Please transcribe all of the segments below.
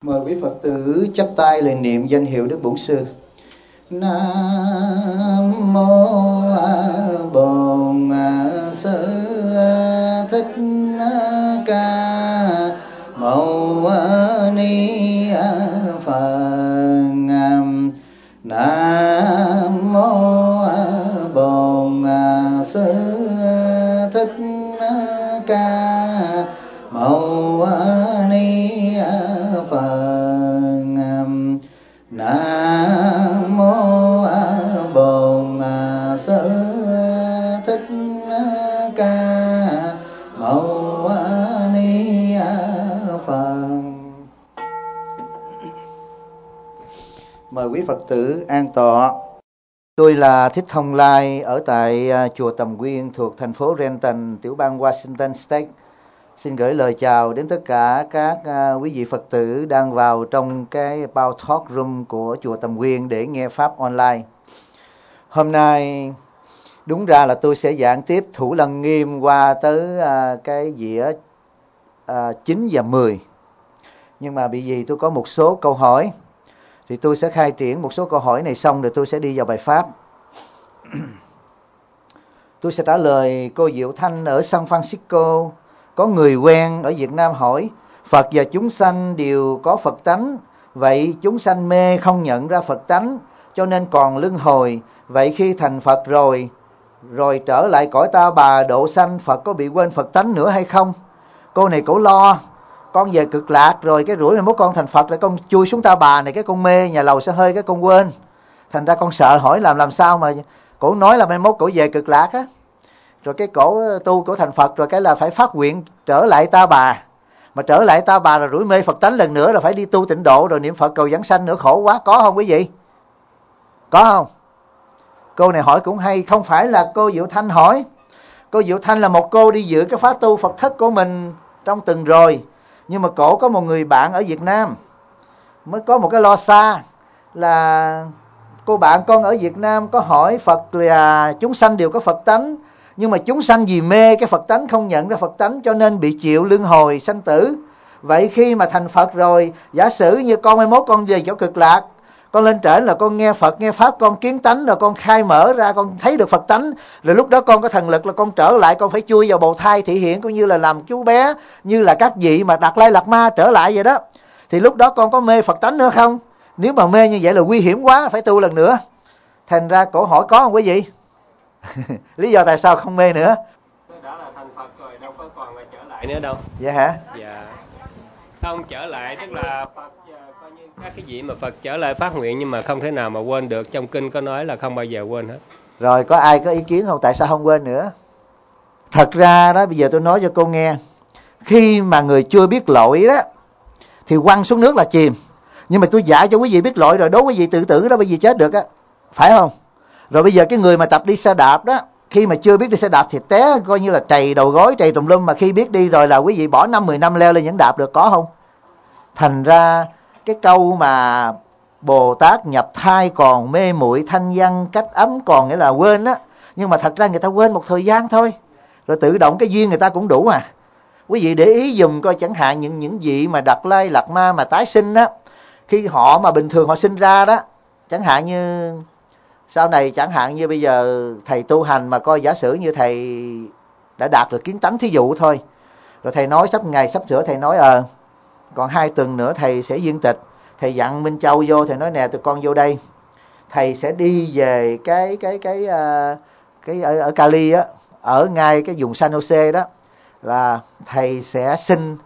Mời quý Phật tử chắp tay lời niệm danh hiệu Đức Bổn Sư. Nam mô Bổn Sư Thích Ca Mâu Ni Phật. Nam mô Bổn Sư Thích Ca Mâu Ni Phật. Nam mô Bổn Sư Thích Ca Mâu Ni Phật. Mời quý Phật tử an tọa. Tôi là Thích Thông Lai ở tại chùa Tầm Quyên thuộc thành phố Renton, tiểu bang Washington State. Xin gửi lời chào đến tất cả các quý vị Phật tử đang vào trong cái Bao Talk Room của chùa Tầm Quyên để nghe Pháp online. Hôm nay đúng ra là tôi sẽ giảng tiếp Thủ Lăng Nghiêm qua tới cái dĩa 9 và 10. Nhưng mà vì tôi có một số câu hỏi thì tôi sẽ khai triển một số câu hỏi này xong rồi tôi sẽ đi vào bài Pháp. Tôi sẽ trả lời cô Diệu Thanh ở San Francisco. Có người quen ở Việt Nam hỏi: Phật và chúng sanh đều có Phật tánh, vậy chúng sanh mê không nhận ra Phật tánh cho nên còn luân hồi, vậy khi thành Phật rồi trở lại cõi Ta Bà độ sanh, Phật có bị quên Phật tánh nữa hay không? Cô này cổ lo con về cực lạc rồi cái rủi mà mốt con thành Phật lại con chui xuống Ta Bà này, cái con mê nhà lầu sẽ hơi cái con quên, thành ra con sợ hỏi làm sao mà cổ nói là mai mốt cổ về cực lạc á, rồi cái cổ tu cổ thành Phật rồi cái là phải phát nguyện trở lại Ta Bà, mà trở lại Ta Bà là rủi mê Phật tánh lần nữa, là phải đi tu tịnh độ rồi niệm Phật cầu vãng sanh nữa, khổ quá. Có không quý vị? Có không? Cô này hỏi cũng hay, không phải là cô Diệu Thanh hỏi. Cô Diệu Thanh là một cô đi dự cái khóa tu Phật thất của mình trong tuần rồi, nhưng mà cổ có một người bạn ở Việt Nam, mới có một cái lo xa là cô bạn con ở Việt Nam có hỏi Phật là chúng sanh đều có Phật tánh, nhưng mà chúng sanh vì mê cái Phật tánh không nhận ra Phật tánh cho nên bị chịu luân hồi sanh tử. Vậy khi mà thành Phật rồi, giả sử như con mai mốt con về chỗ cực lạc, con lên trển là con nghe Phật nghe Pháp, con kiến tánh rồi con khai mở ra, con thấy được Phật tánh, rồi lúc đó con có thần lực là con trở lại, con phải chui vào bào thai thị hiện cũng như là làm chú bé, như là các vị mà Đạt Lai Lạt Ma trở lại vậy đó. Thì lúc đó con có mê Phật tánh nữa không? Nếu mà mê như vậy là nguy hiểm quá, phải tu lần nữa. Thành ra cổ hỏi có không quý vị? Lý do tại sao không mê nữa? Đó là thành Phật rồi, đâu có còn là trở lại nữa đâu. Dạ hả? Dạ. Không trở lại tức là Phật coi như các cái vị mà Phật trở lại phát nguyện nhưng mà không thể nào mà quên được. Trong kinh có nói là không bao giờ quên hết. Rồi có ai có ý kiến không? Tại sao không quên nữa? Thật ra đó, bây giờ tôi nói cho cô nghe. Khi mà người chưa biết lỗi đó thì quăng xuống nước là chìm. Nhưng mà tôi dạy cho quý vị biết lỗi rồi, đố quý vị tự tử đó quý vị chết được á. Phải không? Rồi bây giờ cái người mà tập đi xe đạp đó, khi mà chưa biết đi xe đạp thì té coi như là trầy đầu gối, trầy tùm lum, mà khi biết đi rồi là quý vị bỏ 5-10 năm leo lên vẫn đạp được, có không? Thành ra cái câu mà Bồ Tát nhập thai còn mê muội thanh văn cách ấm còn nghĩa là quên á, nhưng mà thật ra người ta quên một thời gian thôi, rồi tự động cái duyên người ta cũng đủ à. Quý vị để ý dùm coi, chẳng hạn những vị mà Đạt Lai Lạt Ma mà tái sinh á, khi họ mà bình thường họ sinh ra đó, chẳng hạn như sau này, chẳng hạn như bây giờ thầy tu hành mà coi giả sử như thầy đã đạt được kiến tánh thí dụ thôi, rồi thầy nói sắp sửa thầy nói còn 2 tuần nữa thầy sẽ viên tịch, thầy dặn Minh Châu vô, thầy nói nè tụi con vô đây, thầy sẽ đi về cái ở Cali á, ở ngay cái vùng San Jose đó, là thầy sẽ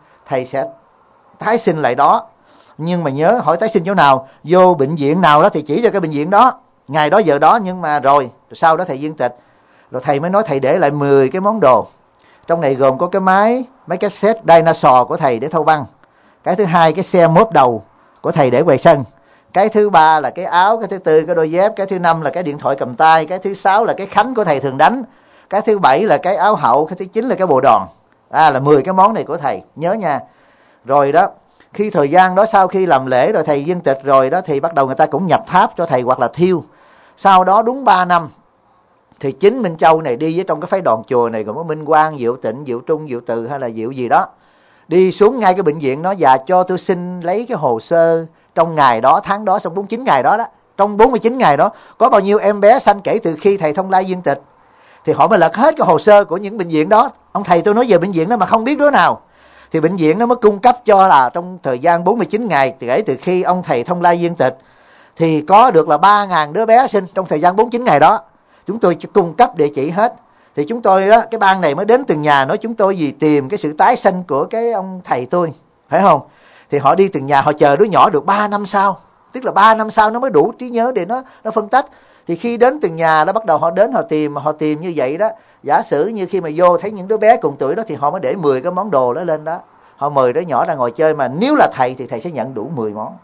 tái sinh lại đó. Nhưng mà nhớ hỏi tái sinh chỗ nào, vô bệnh viện nào đó thì chỉ cho cái bệnh viện đó, ngày đó giờ đó, nhưng mà rồi sau đó thầy viên tịch. Rồi thầy mới nói thầy để lại 10 cái món đồ. Trong này gồm có cái máy cassette dinosaur của thầy để thâu băng. Cái thứ hai cái xe mốp đầu của thầy để quầy sân. Cái thứ ba là cái áo, cái thứ tư cái đôi dép, cái thứ năm là cái điện thoại cầm tay, cái thứ sáu là cái khánh của thầy thường đánh, cái thứ bảy là cái áo hậu, cái thứ chín là cái bộ đòn. Là 10 cái món này của thầy, nhớ nha. Rồi đó, khi thời gian đó sau khi làm lễ rồi thầy viên tịch rồi đó thì bắt đầu người ta cũng nhập tháp cho thầy hoặc là thiêu. Sau đó đúng 3 năm thì chính Minh Châu này đi với trong cái phái đoàn chùa này gồm có Minh Quang, Diệu Tịnh, Diệu Trung, Diệu Từ hay là Diệu gì đó, Đi xuống ngay cái bệnh viện đó và cho tôi xin lấy cái hồ sơ trong ngày đó, tháng đó, trong 49 ngày đó đó. Trong 49 ngày đó có bao nhiêu em bé sanh kể từ khi thầy thông lai viên tịch. Thì họ mới lật hết cái hồ sơ của những bệnh viện đó. Ông thầy tôi nói về bệnh viện đó mà không biết đứa nào. Thì bệnh viện nó mới cung cấp cho là trong thời gian 49 ngày kể từ khi ông thầy thông lai viên tịch thì có được là 3.000 đứa bé sinh trong thời gian 49 ngày đó. Chúng tôi cung cấp địa chỉ hết. Thì chúng tôi á, cái ban này mới đến từng nhà nói chúng tôi vì tìm cái sự tái sanh của cái ông thầy tôi, phải không? Thì họ đi từng nhà, họ chờ đứa nhỏ được 3 năm sau, tức là 3 năm sau nó mới đủ trí nhớ để nó phân tách. Thì khi đến từng nhà đó bắt đầu họ đến họ tìm như vậy đó. Giả sử như khi mà vô thấy những đứa bé cùng tuổi đó thì họ mới để 10 cái món đồ đó lên đó. Họ mời đứa nhỏ ra ngồi chơi, mà nếu là thầy thì thầy sẽ nhận đủ 10 món.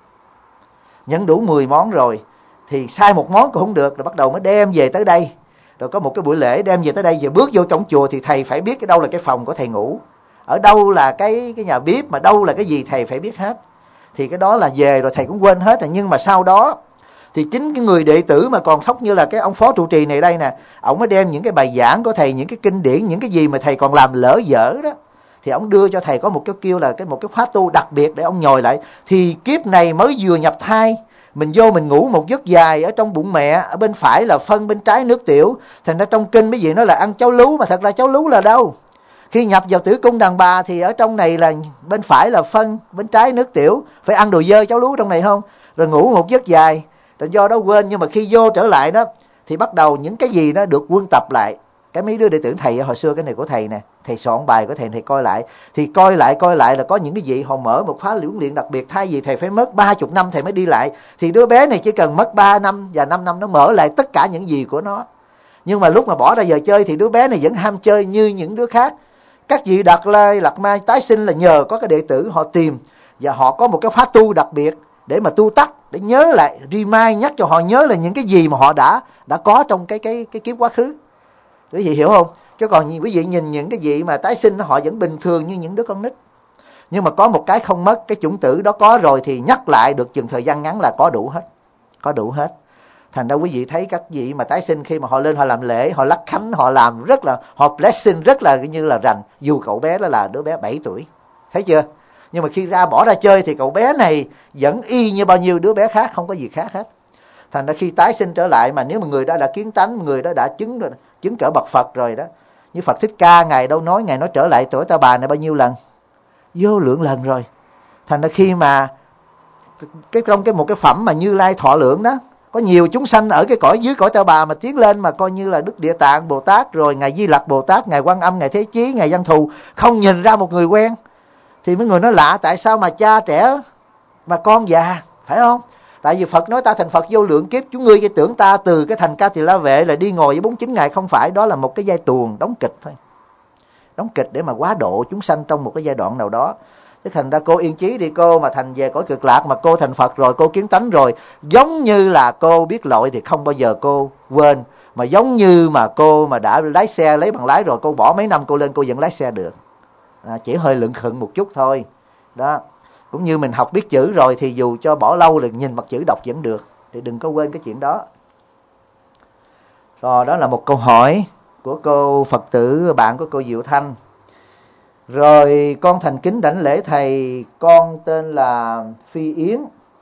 Nhận đủ 10 món rồi thì sai một món cũng không được, rồi bắt đầu mới đem về tới đây. Rồi có một cái buổi lễ đem về tới đây, và bước vô trong chùa thì thầy phải biết cái đâu là cái phòng của thầy ngủ, ở đâu là cái nhà bếp, mà đâu là cái gì thầy phải biết hết. Thì cái đó là về rồi thầy cũng quên hết rồi. Nhưng mà sau đó thì chính cái người đệ tử mà còn thóc như là cái ông phó trụ trì này đây nè, ổng mới đem những cái bài giảng của thầy, những cái kinh điển, những cái gì mà thầy còn làm lỡ dở đó, thì ổng đưa cho thầy có một cái kêu là một cái khóa tu đặc biệt để ông nhồi lại. Thì kiếp này mới vừa nhập thai, mình vô mình ngủ một giấc dài ở trong bụng mẹ, ở bên phải là phân, bên trái nước tiểu. Thành ra trong kinh mấy vị nói là ăn cháo lú, mà thật ra cháo lú là đâu? Khi nhập vào tử cung đàn bà thì ở trong này là bên phải là phân, bên trái nước tiểu, phải ăn đồ dơ cháo lú trong này không? Rồi ngủ một giấc dài, rồi do đó quên. Nhưng mà khi vô trở lại đó thì bắt đầu những cái gì nó được quân tập lại. Cái mấy đứa đệ tử thầy hồi xưa, cái này của thầy nè, thầy soạn bài của thầy coi lại. Thì coi lại là có những cái gì họ mở một khóa huấn luyện đặc biệt, thay vì thầy phải mất 30 năm thầy mới đi lại, thì đứa bé này chỉ cần mất 3 năm và 5 năm nó mở lại tất cả những gì của nó. Nhưng mà lúc mà bỏ ra giờ chơi thì đứa bé này vẫn ham chơi như những đứa khác. Các vị Đạt Lai, Lạt Ma tái sinh là nhờ có cái đệ tử họ tìm, và họ có một cái pháp tu đặc biệt để mà tu tắt, để nhớ lại, remind, nhắc cho họ nhớ là những cái gì mà họ đã có trong cái kiếp quá khứ. Quý vị hiểu không? Chứ còn quý vị nhìn những cái vị mà tái sinh họ vẫn bình thường như những đứa con nít. Nhưng mà có một cái không mất, cái chủng tử đó có rồi thì nhắc lại được chừng thời gian ngắn là có đủ hết. Có đủ hết. Thành ra quý vị thấy các vị mà tái sinh khi mà họ lên họ làm lễ, họ lắc khánh, họ làm rất là, họ blessing rất là như là rành. Dù cậu bé đó là đứa bé 7 tuổi. Thấy chưa? Nhưng mà khi bỏ ra chơi thì cậu bé này vẫn y như bao nhiêu đứa bé khác, không có gì khác hết. Thành ra khi tái sinh trở lại, mà nếu mà người đó đã kiến tánh, người đó đã chứng cỡ bậc Phật rồi đó, như Phật Thích Ca, Ngài nói trở lại tuổi ta bà này bao nhiêu lần? Vô lượng lần rồi. Thành ra khi mà trong một cái phẩm mà Như Lai thọ lượng đó, có nhiều chúng sanh ở cái cõi dưới cõi ta bà mà tiến lên, mà coi như là Đức Địa Tạng Bồ Tát, rồi Ngài Di Lặc Bồ Tát, Ngài Quan Âm, Ngài Thế Chí, Ngài Văn Thù, không nhìn ra một người quen. Thì mấy người nói lạ, tại sao mà cha trẻ mà con già, phải không? Tại vì Phật nói ta thành Phật vô lượng kiếp, chúng ngươi chỉ tưởng ta từ cái thành Ca Tỳ La Vệ là đi ngồi với 49 ngày, không phải. Đó là một cái giai tuồng đóng kịch thôi, đóng kịch để mà quá độ chúng sanh trong một cái giai đoạn nào đó. Thế thành ra cô yên chí đi, cô mà thành về cõi Cực Lạc, mà cô thành Phật rồi, cô kiến tánh rồi, giống như là cô biết lỗi thì không bao giờ cô quên. Mà giống như mà cô mà đã lái xe, lấy bằng lái rồi, cô bỏ mấy năm cô lên cô vẫn lái xe được. Chỉ hơi lững khựng một chút thôi. Đó. Cũng như mình học biết chữ rồi thì dù cho bỏ lâu là nhìn mặt chữ đọc vẫn được. Thì đừng có quên cái chuyện đó. Rồi, đó là một câu hỏi của cô Phật tử, bạn của cô Diệu Thanh. Rồi, con thành kính đảnh lễ thầy, con tên là Phi Yến.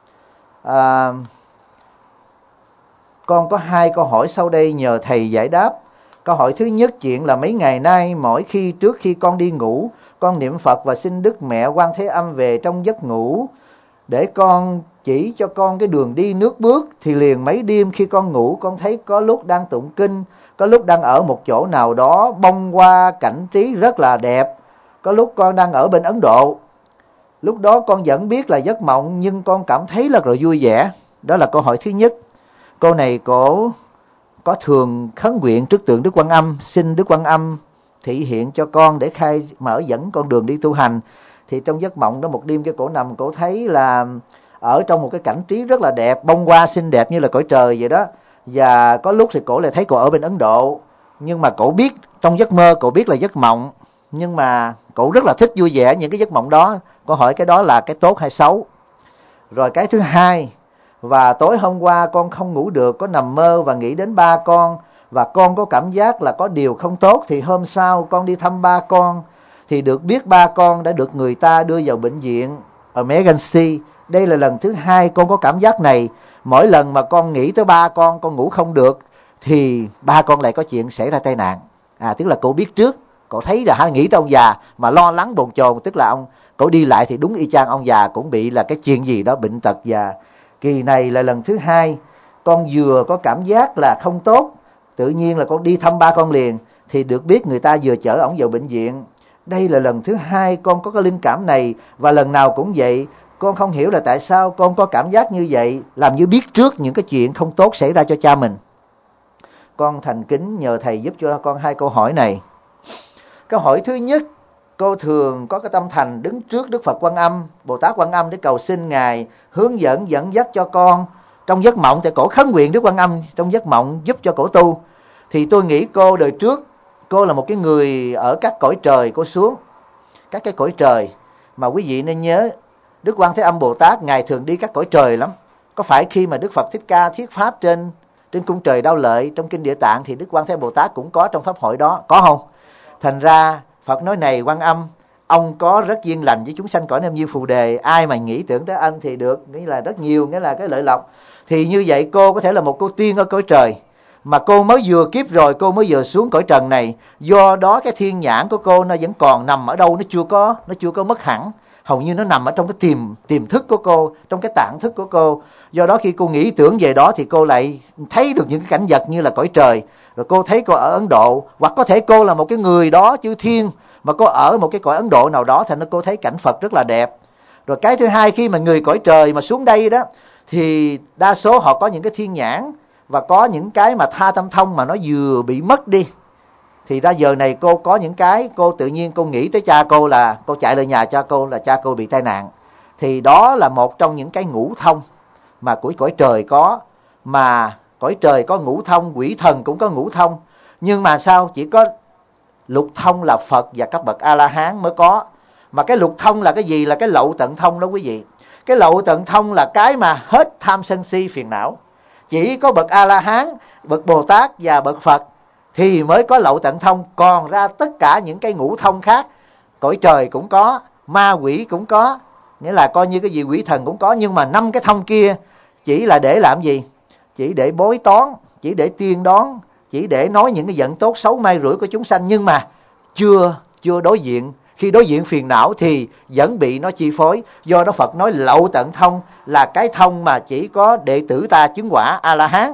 Con có 2 câu hỏi sau đây nhờ thầy giải đáp. Câu hỏi thứ nhất, chuyện là mấy ngày nay mỗi khi trước khi con đi ngủ, con niệm Phật và xin Đức Mẹ Quan Thế Âm về trong giấc ngủ để con chỉ cho con cái đường đi nước bước. Thì liền mấy đêm khi con ngủ, con thấy có lúc đang tụng kinh, có lúc đang ở một chỗ nào đó bông hoa cảnh trí rất là đẹp, có lúc con đang ở bên Ấn Độ. Lúc đó con vẫn biết là giấc mộng, nhưng con cảm thấy rất là vui vẻ. Đó là câu hỏi thứ nhất. Cô này cổ có thường khấn nguyện trước tượng Đức Quan Âm, xin Đức Quan Âm thị hiện cho con để khai mở dẫn con đường đi tu hành. Thì trong giấc mộng đó một đêm cái cổ nằm, cổ thấy là ở trong một cái cảnh trí rất là đẹp, bông hoa xinh đẹp như là cõi trời vậy đó. Và có lúc thì cổ lại thấy cổ ở bên Ấn Độ, nhưng mà cổ biết trong giấc mơ, cổ biết là giấc mộng, nhưng mà cổ rất là thích vui vẻ những cái giấc mộng đó. Cô hỏi cái đó là cái tốt hay xấu? Rồi cái thứ hai, và tối hôm qua con không ngủ được, có nằm mơ và nghĩ đến ba con, và con có cảm giác là có điều không tốt. Thì hôm sau con đi thăm ba con, thì được biết ba con đã được người ta đưa vào bệnh viện Emergency. Đây là lần thứ hai con có cảm giác này. Mỗi lần mà con nghĩ tới ba con ngủ không được thì ba con lại có chuyện xảy ra tai nạn. Tức là cô biết trước, cô thấy là nghĩ tới ông già mà lo lắng bồn chồn, tức là cô đi lại thì đúng y chang ông già cũng bị là cái chuyện gì đó bệnh tật. Và kỳ này là lần thứ hai con vừa có cảm giác là không tốt, tự nhiên là con đi thăm ba con liền thì được biết người ta vừa chở ổng vào bệnh viện. Đây là lần thứ hai con có cái linh cảm này, và lần nào cũng vậy. Con không hiểu là tại sao con có cảm giác như vậy, làm như biết trước những cái chuyện không tốt xảy ra cho cha mình. Con thành kính nhờ thầy giúp cho con 2 câu hỏi này. Câu hỏi thứ nhất, cô thường có cái tâm thành đứng trước Đức Phật Quan Âm, Bồ Tát Quan Âm để cầu xin Ngài hướng dẫn dẫn dắt cho con. Trong giấc mộng thì cổ khấn nguyện Đức Quan Âm trong giấc mộng giúp cho cổ tu. Thì tôi nghĩ cô đời trước, cô là một cái người ở các cõi trời, cô xuống các cái cõi trời. Mà quý vị nên nhớ, Đức Quan Thế Âm Bồ Tát Ngài thường đi các cõi trời lắm. Có phải khi mà Đức Phật Thích Ca thuyết pháp trên cung trời Đao Lợi trong kinh Địa Tạng thì Đức Quan Thế Âm Bồ Tát cũng có trong pháp hội đó, có không? Thành ra Phật nói này Quan Âm, ông có rất duyên lành với chúng sanh cõi Nam Diêm Phù Đề, ai mà nghĩ tưởng tới anh thì được, nghĩa là rất nhiều, nghĩa là cái lợi lộc. Thì như vậy cô có thể là một cô tiên ở cõi trời, mà cô mới vừa kiếp rồi, cô mới vừa xuống cõi trần này, do đó cái thiên nhãn của cô nó vẫn còn nằm ở đâu, nó chưa có mất hẳn, hầu như nó nằm ở trong cái tiềm thức của cô, trong cái tạng thức của cô. Do đó khi cô nghĩ tưởng về đó thì cô lại thấy được những cái cảnh vật như là cõi trời. Rồi cô thấy cô ở Ấn Độ, hoặc có thể cô là một cái người đó chư thiên mà cô ở một cái cõi Ấn Độ nào đó, thành ra cô thấy cảnh Phật rất là đẹp. Rồi cái thứ hai, khi mà người cõi trời mà xuống đây đó thì đa số họ có những cái thiên nhãn và có những cái mà tha tâm thông mà nó vừa bị mất đi. Thì ra giờ này cô có những cái, cô tự nhiên cô nghĩ tới cha cô, là cô chạy lên nhà cha cô, là cha cô bị tai nạn. Thì đó là một trong những cái ngũ thông mà của cõi trời có. Mà cõi trời có ngũ thông, quỷ thần cũng có ngũ thông. Nhưng mà sao chỉ có lục thông là Phật và các bậc A-la-hán mới có. Mà cái lục thông là cái gì? Là cái lậu tận thông đó quý vị. Cái lậu tận thông là cái mà hết tham sân si phiền não. Chỉ có bậc A-la-hán, bậc Bồ Tát và bậc Phật thì mới có lậu tận thông. Còn ra tất cả những cái ngũ thông khác, cõi trời cũng có, ma quỷ cũng có, nghĩa là coi như cái gì quỷ thần cũng có. Nhưng mà 5 cái thông kia chỉ là để làm gì? Chỉ để bói toán, chỉ để tiên đoán, chỉ để nói những cái giận tốt xấu may rủi của chúng sanh. Nhưng mà chưa đối diện. Khi đối diện phiền não thì vẫn bị nó chi phối. Do đó Phật nói lậu tận thông là cái thông mà chỉ có đệ tử ta chứng quả A-la-hán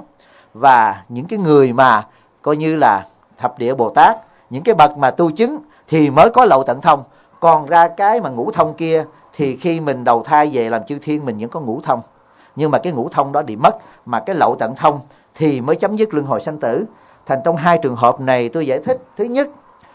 và những cái người mà coi như là thập địa Bồ Tát, những cái bậc mà tu chứng thì mới có lậu tận thông. Còn ra cái mà ngũ thông kia thì khi mình đầu thai về làm chư thiên mình vẫn có ngũ thông. Nhưng mà cái ngũ thông đó bị mất, mà cái lậu tận thông thì mới chấm dứt luân hồi sanh tử. Thành trong 2 trường hợp này tôi giải thích. Thứ nhất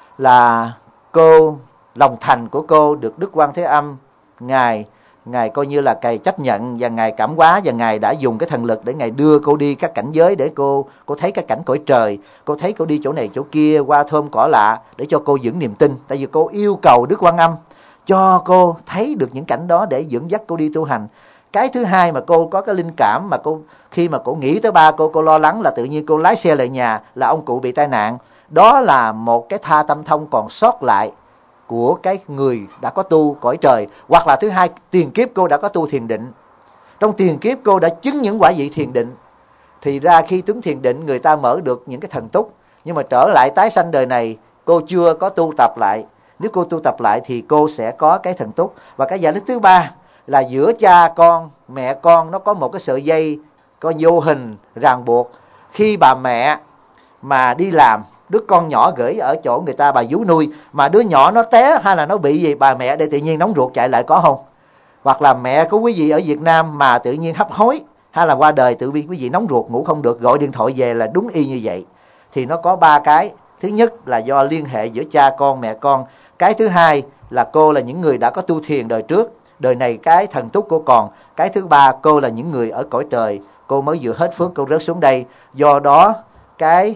là cô, lòng thành của cô được Đức Quan Thế Âm Ngài coi như là Ngài chấp nhận và Ngài cảm hóa, và Ngài đã dùng cái thần lực để Ngài đưa cô đi các cảnh giới để cô thấy các cảnh cõi trời, cô thấy cô đi chỗ này chỗ kia, qua thơm cỏ lạ, để cho cô vững niềm tin. Tại vì cô yêu cầu Đức Quan Âm cho cô thấy được những cảnh đó để dẫn dắt cô đi tu hành. Cái thứ hai mà cô có cái linh cảm mà khi mà cô nghĩ tới ba cô lo lắng là tự nhiên cô lái xe lại nhà là ông cụ bị tai nạn. Đó là một cái tha tâm thông còn sót lại của cái người đã có tu cõi trời. Hoặc là thứ hai, tiền kiếp cô đã có tu thiền định. Trong tiền kiếp cô đã chứng những quả vị thiền định. Thì ra khi chứng thiền định người ta mở được những cái thần túc. Nhưng mà trở lại tái sanh đời này cô chưa có tu tập lại. Nếu cô tu tập lại thì cô sẽ có cái thần túc. Và cái giải thích thứ ba là giữa cha con, mẹ con nó có một cái sợi dây có vô hình ràng buộc. Khi bà mẹ mà đi làm, đứa con nhỏ gửi ở chỗ người ta bà vú nuôi, mà đứa nhỏ nó té hay là nó bị gì, bà mẹ để tự nhiên nóng ruột chạy lại, có không? Hoặc là mẹ của quý vị ở Việt Nam mà tự nhiên hấp hối hay là qua đời, tự nhiên quý vị nóng ruột ngủ không được, gọi điện thoại về là đúng y như vậy. Thì nó có 3 cái. Thứ nhất là do liên hệ giữa cha con mẹ con. Cái thứ hai là cô là những người đã có tu thiền đời trước, đời này cái thần túc cô còn. Cái thứ ba, cô là những người ở cõi trời, cô mới vừa hết phước cô rớt xuống đây. Do đó cái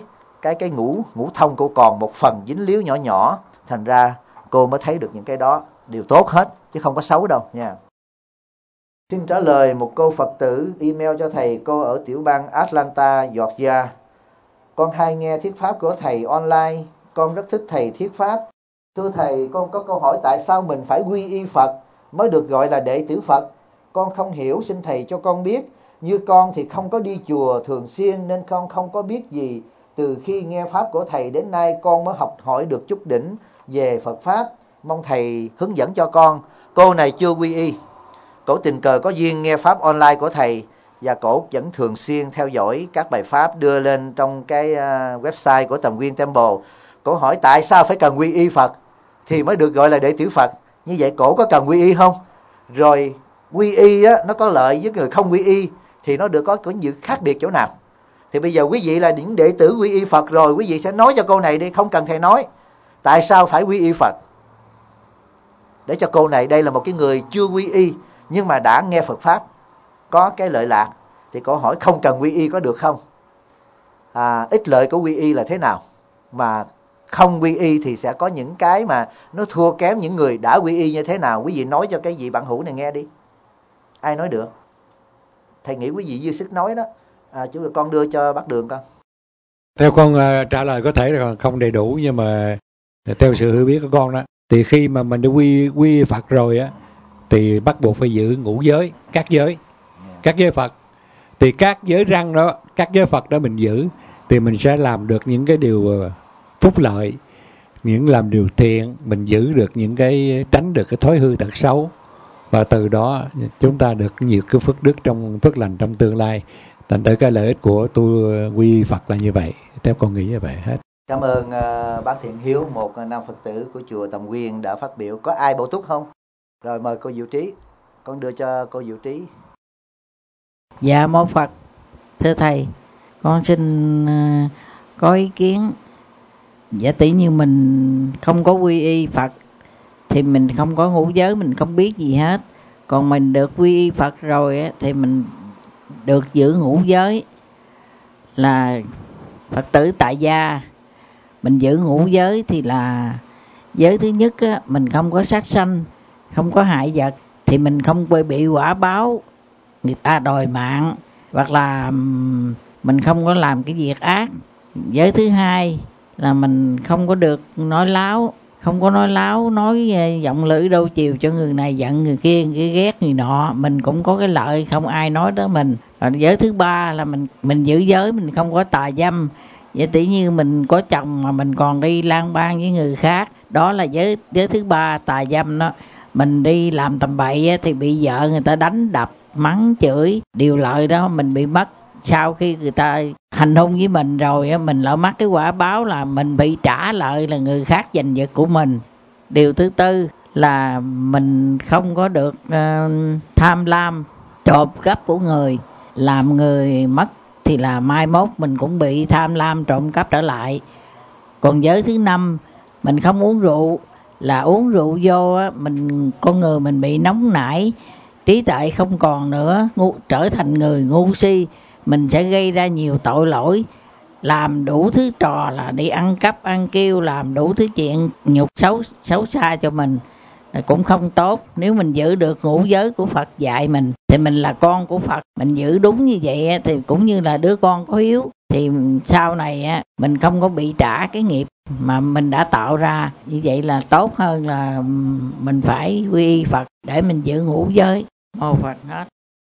ngũ thông cô còn một phần dính líu nhỏ nhỏ, thành ra cô mới thấy được những cái đó đều tốt hết chứ không có xấu đâu nha. Xin trả lời một cô Phật tử email cho thầy. Cô ở tiểu bang Atlanta, Georgia. Con hay nghe thuyết pháp của thầy online. Con rất thích thầy thuyết pháp. Thưa thầy, con có câu hỏi tại sao mình phải quy y Phật mới được gọi là đệ tử Phật? Con không hiểu, xin thầy cho con biết. Như con thì không có đi chùa thường xuyên nên con không có biết gì. Từ khi nghe pháp của thầy đến nay con mới học hỏi được chút đỉnh về Phật pháp. Mong thầy hướng dẫn cho con. Cô này chưa quy y. Cổ tình cờ có duyên nghe pháp online của thầy và cổ vẫn thường xuyên theo dõi các bài pháp đưa lên trong cái website của Tầm Nguyên Temple. Cổ hỏi tại sao phải cần quy y Phật thì mới được gọi là đệ tử Phật. Như vậy cổ có cần quy y không? Rồi quy y á, nó có lợi với người không quy y thì nó được có những khác biệt chỗ nào? Thì bây giờ quý vị là những đệ tử quy y Phật rồi, quý vị sẽ nói cho cô này đi, không cần thầy nói. Tại sao phải quy y Phật? Để cho cô này, đây là một cái người chưa quy y nhưng mà đã nghe Phật pháp, có cái lợi lạc, thì cô hỏi không cần quy y có được không? Ích lợi của quy y là thế nào? Mà không quy y thì sẽ có những cái mà nó thua kém những người đã quy y như thế nào? Quý vị nói cho cái vị bạn hữu này nghe đi. Ai nói được? Thầy nghĩ quý vị dư sức nói đó. Chú con đưa cho bác Đường con. Theo con trả lời có thể là không đầy đủ, nhưng mà theo sự hiểu biết của con đó, thì khi mà mình đã quy Phật rồi á, thì bắt buộc phải giữ ngũ giới, các giới Phật. Thì các giới răng đó, các giới Phật đó mình giữ, thì mình sẽ làm được những cái điều phúc lợi, những làm điều thiện, mình giữ được những cái, tránh được cái thói hư tật xấu, và từ đó chúng ta được nhiều cái phước đức trong phước lành trong tương lai. Thành tới cái lợi ích của tu quy Phật là như vậy, theo con nghĩ như vậy hết. Cảm ơn bác Thiện Hiếu, một nam Phật tử của chùa Tầm Nguyên đã phát biểu. Có ai bổ túc không? Rồi mời cô Diệu Trí. Con đưa cho cô Diệu Trí. Dạ mô Phật. Thưa thầy, con xin có ý kiến. Giả tỷ như mình không có quy y Phật thì mình không có ngũ giới, mình không biết gì hết. Còn mình được quy y Phật rồi á, thì mình được giữ ngũ giới, là Phật tử tại gia. Mình giữ ngũ giới thì là giới thứ nhất á, mình không có sát sanh, không có hại vật, thì mình không bị quả báo người ta đòi mạng, hoặc là mình không có làm cái việc ác. Giới thứ hai là mình không có được nói láo, không có nói láo, nói giọng lưỡi đôi chiều cho người này giận người kia, người ghét người nọ. Mình cũng có cái lợi, không ai nói tới mình. Rồi giới thứ ba là mình giữ giới, mình không có tà dâm. Vậy tỷ như mình có chồng mà mình còn đi lang bang với người khác, đó là giới thứ ba, tà dâm đó. Mình đi làm tầm bậy thì bị vợ người ta đánh đập, mắng chửi, điều lợi đó mình bị mất. Sau khi người ta hành hung với mình rồi, mình lỡ mắc cái quả báo là mình bị trả lợi, là người khác giành vật của mình. Điều thứ tư là mình không có được tham lam, trộm cắp của người, làm người mất thì là mai mốt mình cũng bị tham lam trộm cắp trở lại. Còn giới thứ năm, mình không uống rượu, là uống rượu vô con người mình bị nóng nảy, trí tuệ không còn nữa, trở thành người ngu si. Mình sẽ gây ra nhiều tội lỗi, làm đủ thứ trò, là đi ăn cắp ăn kiêu, làm đủ thứ chuyện nhục xấu xa cho mình, cũng không tốt. Nếu mình giữ được ngũ giới của Phật dạy mình thì mình là con của Phật. Mình giữ đúng như vậy thì cũng như là đứa con có hiếu, thì sau này mình không có bị trả cái nghiệp mà mình đã tạo ra. Như vậy là tốt hơn là mình phải quy y Phật để mình giữ ngũ giới. Mô Phật hết.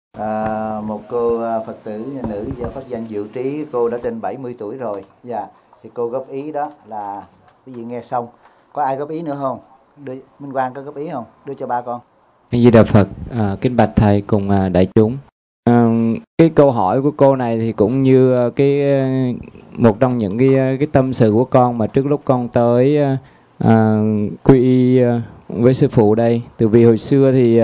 Một cô Phật tử nữ do pháp danh Diệu Trí, cô đã trên 70 tuổi rồi. Dạ, thì cô góp ý đó là quý vị nghe xong. Có ai góp ý nữa không? Minh Quang có góp ý không? Đưa cho ba con. Di Đà Phật. Kính bạch thầy cùng đại chúng. Cái câu hỏi của cô này thì cũng như một trong những cái tâm sự của con mà trước lúc con tới quy y với sư phụ đây. Từ vì hồi xưa thì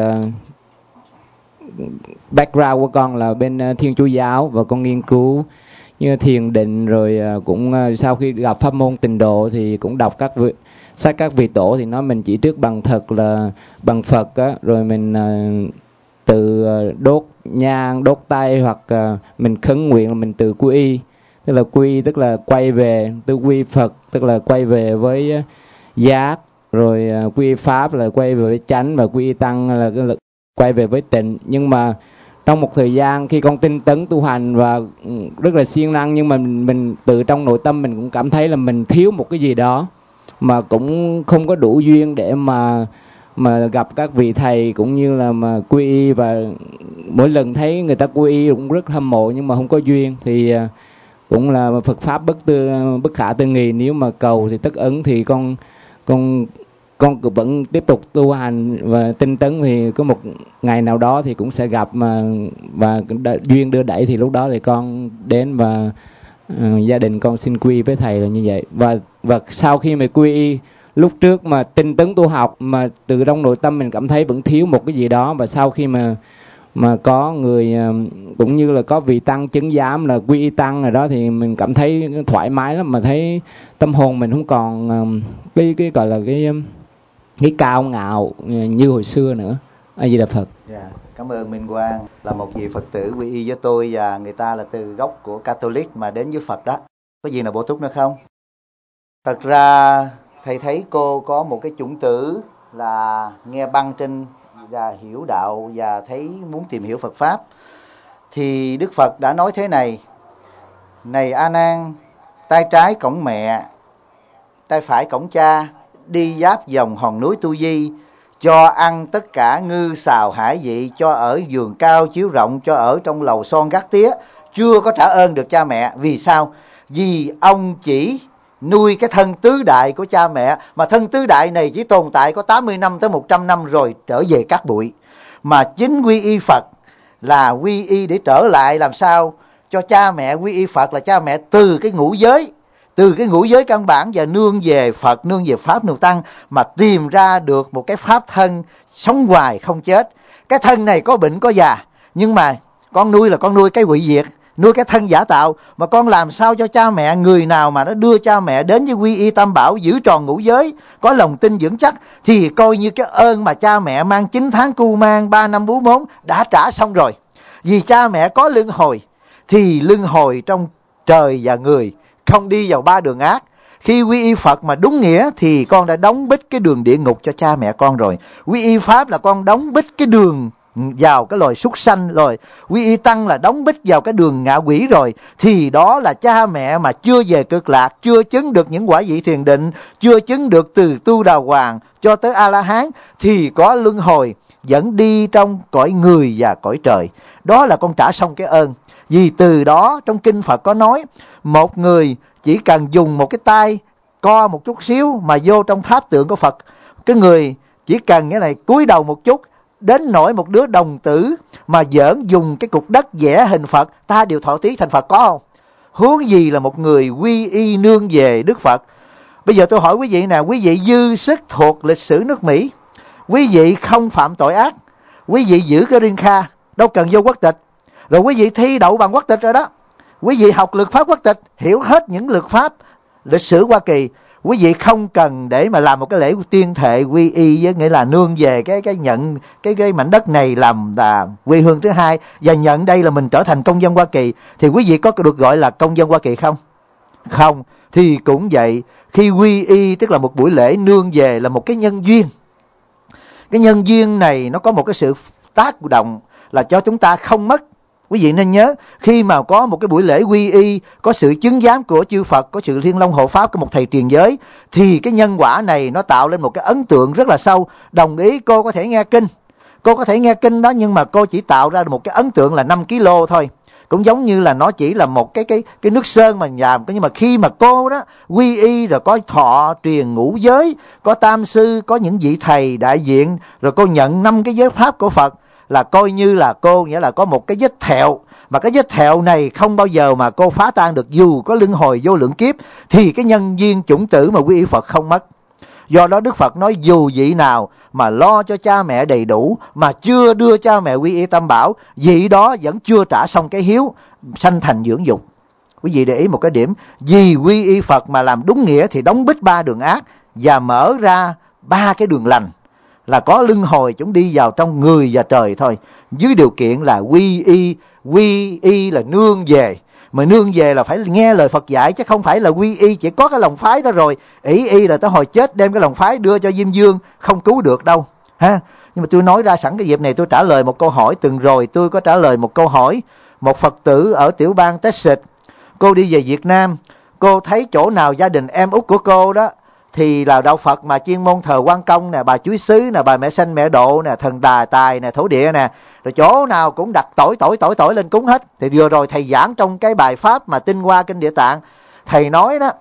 background của con là bên Thiên Chúa giáo, và con nghiên cứu như thiền định, rồi cũng sau khi gặp pháp môn tịnh độ thì cũng đọc sách các vị tổ, thì nói mình chỉ trước bằng thật là bằng Phật á, rồi mình tự đốt nhang, đốt tay, hoặc mình khấn nguyện là mình tự quy y. Tức là quy tức là quay về, tự quy Phật tức là quay về với giác, rồi quy pháp là quay về với chánh, và quy tăng là quay về với tịnh. Nhưng mà trong một thời gian khi con tinh tấn tu hành và rất là siêng năng, nhưng mà mình tự trong nội tâm mình cũng cảm thấy là mình thiếu một cái gì đó. mà cũng không có đủ duyên để mà gặp các vị thầy cũng như là mà quy y, và mỗi lần thấy người ta quy y cũng rất hâm mộ nhưng mà không có duyên. Thì cũng là Phật pháp bất khả tư nghị, nếu mà cầu thì tất ứng. Thì con vẫn tiếp tục tu hành và tinh tấn, thì có một ngày nào đó thì cũng sẽ gặp và duyên đưa đẩy thì lúc đó thì con đến và gia đình con xin quy với thầy là như vậy. Và sau khi mà quy y, lúc trước mà tinh tấn tu học mà từ trong nội tâm mình cảm thấy vẫn thiếu một cái gì đó, và sau khi mà có người cũng như là có vị tăng chứng giám là quy y tăng rồi đó, thì mình cảm thấy thoải mái lắm, mà thấy tâm hồn mình không còn cái gọi là cái cao ngạo như hồi xưa nữa. A Di Đà Phật. Cảm ơn Minh Quang, là một vị Phật tử quy y với tôi, và người ta là từ gốc của Catholic mà đến với Phật đó. Có gì nào bổ túc nữa không? Thật ra thầy thấy cô có một cái chủng tử là nghe băng trên và hiểu đạo và thấy muốn tìm hiểu Phật Pháp. Thì Đức Phật đã nói thế này: này A Nan, tay trái cổng mẹ, tay phải cổng cha, đi giáp vòng hòn núi Tu Di, cho ăn tất cả ngư xào hải vị, cho ở giường cao chiếu rộng, cho ở trong lầu son gác tía, chưa có trả ơn được cha mẹ. Vì sao? Vì ông chỉ nuôi cái thân tứ đại của cha mẹ, mà thân tứ đại này chỉ tồn tại có 80 năm tới 100 năm rồi trở về cát bụi. Mà chính quy y Phật là quy y để trở lại làm sao cho cha mẹ. Quy y Phật là cha mẹ từ cái ngũ giới căn bản và nương về Phật, nương về Pháp, nương Tăng, mà tìm ra được một cái Pháp thân sống hoài không chết. Cái thân này có bệnh có già, nhưng mà con nuôi là con nuôi cái hủy diệt, nuôi cái thân giả tạo. Mà con làm sao cho cha mẹ, người nào mà nó đưa cha mẹ đến với quy y Tam Bảo, giữ tròn ngũ giới, có lòng tin vững chắc, thì coi như cái ơn mà cha mẹ mang 9 tháng cu mang, 3 năm bú mốn đã trả xong rồi. Vì cha mẹ có luân hồi, thì luân hồi trong trời và người, không đi vào 3 đường ác. Khi quy y Phật mà đúng nghĩa thì con đã đóng bít cái đường địa ngục cho cha mẹ con rồi. Quy y Pháp là con đóng bít cái đường vào cái loài súc sanh rồi. Quy y Tăng là đóng bít vào cái đường ngạ quỷ rồi. Thì đó là cha mẹ mà chưa về cực lạc, chưa chứng được những quả vị thiền định, chưa chứng được từ tu đà hoàng cho tới A-la-hán, thì có luân hồi vẫn đi trong cõi người và cõi trời. Đó là con trả xong cái ơn. Vì từ đó trong kinh Phật có nói, một người chỉ cần dùng một cái tay co một chút xíu mà vô trong tháp tượng của Phật, cái người chỉ cần cái này cúi đầu một chút, đến nỗi một đứa đồng tử mà giỡn dùng cái cục đất vẽ hình Phật, ta đều thọ tí thành Phật, có không? Huống gì là một người quy y nương về Đức Phật. Bây giờ tôi hỏi quý vị nè, quý vị dư sức thuộc lịch sử nước Mỹ, quý vị không phạm tội ác, quý vị giữ cái green card, đâu cần vô quốc tịch, rồi quý vị thi đậu bằng quốc tịch rồi đó, quý vị học luật pháp quốc tịch, hiểu hết những luật pháp lịch sử Hoa Kỳ, quý vị không cần để mà làm một cái lễ tuyên thệ quy y, với nghĩa là nương về cái nhận cái mảnh đất này làm là quê hương thứ hai, và nhận đây là mình trở thành công dân Hoa Kỳ, thì quý vị có được gọi là công dân Hoa Kỳ không? Không. Thì cũng vậy, khi quy y tức là một buổi lễ nương về là một cái nhân duyên. Cái nhân duyên này nó có một cái sự tác động là cho chúng ta không mất. Quý vị nên nhớ, khi mà có một cái buổi lễ quy y, có sự chứng giám của chư Phật, có sự Thiên Long hộ Pháp của một thầy truyền giới, thì cái nhân quả này nó tạo lên một cái ấn tượng rất là sâu. Đồng ý cô có thể nghe kinh, cô có thể nghe kinh đó, nhưng mà cô chỉ tạo ra một cái ấn tượng là 5 kg thôi. Cũng giống như là nó chỉ là một cái nước sơn mà làm. Nhưng mà khi mà cô đó quy y rồi có thọ truyền ngũ giới, có tam sư, có những vị thầy đại diện, rồi cô nhận 5 cái giới pháp của Phật, là coi như là cô nghĩa là có một cái vết thẹo, mà cái vết thẹo này không bao giờ mà cô phá tan được, dù có luân hồi vô lượng kiếp, thì cái nhân duyên chủng tử mà quy y Phật không mất. Do đó Đức Phật nói dù vị nào mà lo cho cha mẹ đầy đủ mà chưa đưa cha mẹ quy y Tam Bảo, vị đó vẫn chưa trả xong cái hiếu sanh thành dưỡng dục. Quý vị để ý một cái điểm, vì quy y Phật mà làm đúng nghĩa thì đóng bít 3 đường ác và mở ra 3 cái đường lành, là có luân hồi chúng đi vào trong người và trời thôi, dưới điều kiện là quy y là nương về. Mà nương về là phải nghe lời Phật dạy, chứ không phải là quy y chỉ có cái lòng phái đó rồi ỷ y là tới hồi chết đem cái lòng phái đưa cho Diêm Dương, không cứu được đâu ha. Nhưng mà tôi nói ra sẵn cái dịp này tôi trả lời một câu hỏi. Từng rồi tôi có trả lời một câu hỏi một Phật tử ở tiểu bang Texas. Cô đi về Việt Nam, cô thấy chỗ nào gia đình em út của cô đó thì là đạo Phật mà chuyên môn thờ Quan Công nè, bà Chuối Xứ nè, bà Mẹ Sanh Mẹ Độ nè, thần Đà Tài nè, thổ địa nè, rồi chỗ nào cũng đặt tỏi lên cúng hết. Thì vừa rồi thầy giảng trong cái bài pháp mà Tinh Hoa Kinh Địa Tạng, thầy nói đó,